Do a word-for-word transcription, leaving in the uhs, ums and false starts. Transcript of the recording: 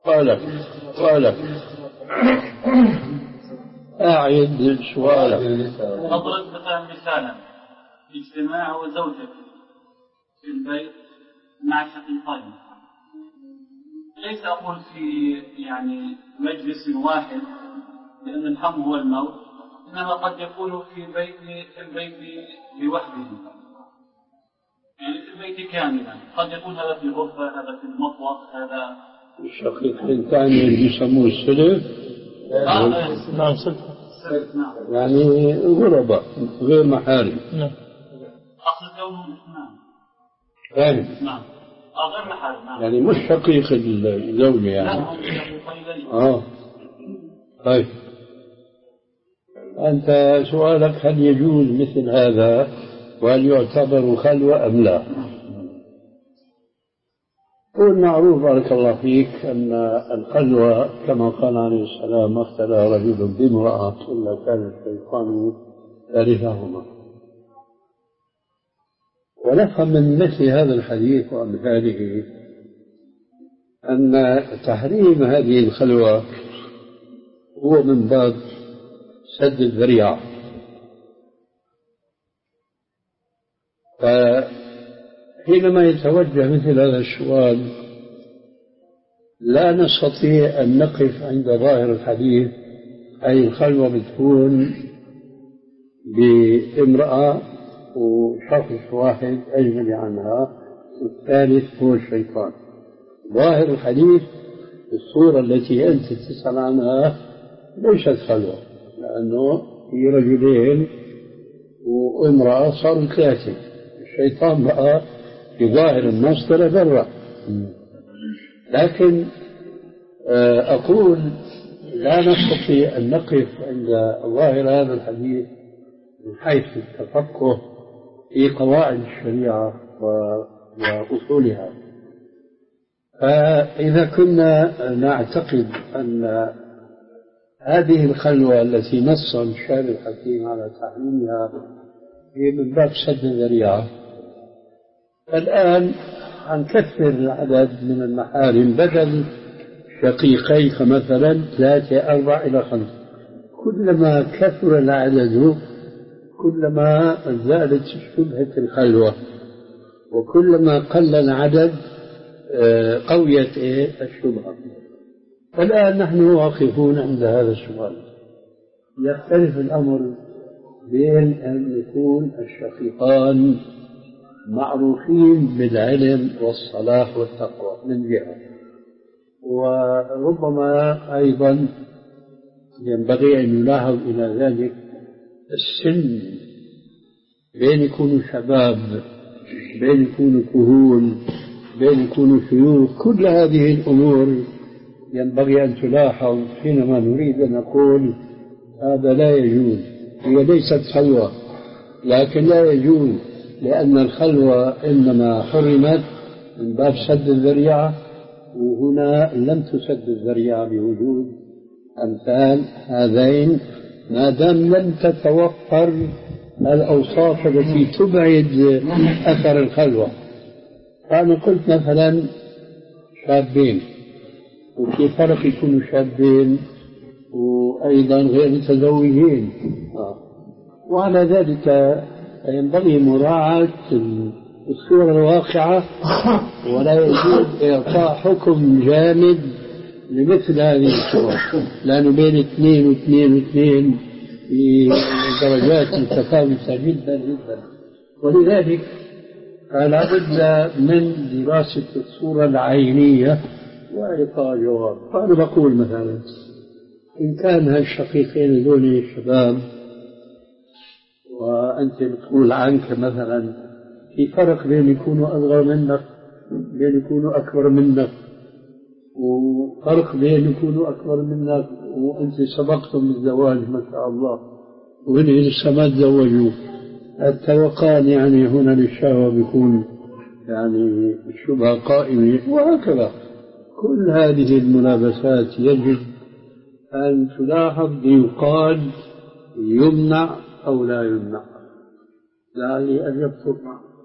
سؤالك سؤالك أعد سؤالك. أضرب مثلا مثالا اجتماع وزوجته في البيت مع شقيقين، ليس أقول في يعني مجلس واحد لأن الهم هو الموت، إنما قد يكون في بيت في البيت لوحده، يعني في البيت كاملا، قد يكون هذا في الغرفة، هذا في المطبخ، هذا الشقيقين ثاني اللي يسموه السلف. نعم سلف، نعم يعني غرباء غير محارم. نعم أقصد كونهم اثنان. فاهم؟ نعم غير محارم. نعم يعني مش شقيق الزوجة يعني. لا هم شقيقين. آه طيب أنت سؤالك هل يجوز مثل هذا وهل يعتبر خلوة أم لا؟ والمعروف بارك الله فيك أن الخلوة كما قال عليه السلام ما اختلى رجل بامرأة إلا كان الشيطان ثالثهما. ونفهم من مثل هذا الحديث وأمثاله أن تحريم هذه الخلوة هو من باب سد الذريعة. فحينما يتوجه مثل هذا السؤال لا نستطيع أن نقف عند ظاهر الحديث، أي الخلوة بتكون بامرأة وشخص واحد أجنبي عنها والثالث هو الشيطان. ظاهر الحديث الصورة التي أنت تسأل عنها ليست خلوة، لأنه في رجلين وامرأة صاروا ثلاثة. الشيطان بقى في ظاهر النص طلع برا. لكن أقول لا نستطيع أن نقف عند ظاهر هذا الحديث من حيث التفقه في قواعد الشريعة وأصولها. فإذا كنا نعتقد أن هذه الخلوة التي نص الشارع الحكيم على تحريمها هي من باب سد الذريعة، الآن هنكثر العدد من المحارم بدل شقيقيك مثلا ثلاثة أربع إلى خمسة. كلما كثر العدد كلما زادت شبهة الخلوة، وكلما قل العدد قويت الشبهة. الآن نحن واقفون عند هذا السؤال. يختلف الأمر بين أن يكون الشقيقان معروفين بالعلم والصلاح والتقوى من جهة، وربما أيضا ينبغي أن يلاحظ إلى ذلك السن، بين يكونوا شباب، بين يكونوا كهول، بين يكونوا شيوخ. كل هذه الأمور ينبغي أن تلاحظ حينما نريد أن نقول هذا لا يجوز. هي ليست خلوة لكن لا يجوز، لأن الخلوة إنما حرمت من باب سد الذريعة، وهنا لم تسد الذريعة بوجود أمثال هذين ما دام لم تتوفر الأوصاف التي تبعد أثر الخلوة. فأنا قلت مثلا شابين، وفي فرق يكونوا شابين وأيضا غير متزوجين، وعلى ذلك ينبغي مراعاة الصورة الواقعة، ولا يجوز إعطاء حكم جامد لمثل هذه الصور، لأنه بين اثنين واثنين واثنين في درجات متفاوتة جدا جدا. ولذلك لا بد من دراسة الصورة العينية وإعطاء جواب. فأنا بقول مثلا إن كان هالشقيقين دول شباب وأنت بتقول عنك مثلا في فرق بين يكونوا أصغر منك بين يكونوا أكبر منك، وفرق بين يكونوا أكبر منك وأنت سبقتم بالزواج ما شاء الله وهن لسه ما تزوجوا، التوقان يعني هنا للشهوة بيكون يعني الشبهة قائمة، وهكذا. كل هذه الملابسات يجب أن تلاحظ ليقال يمنع أو لا يمنع، لا لأن يبطل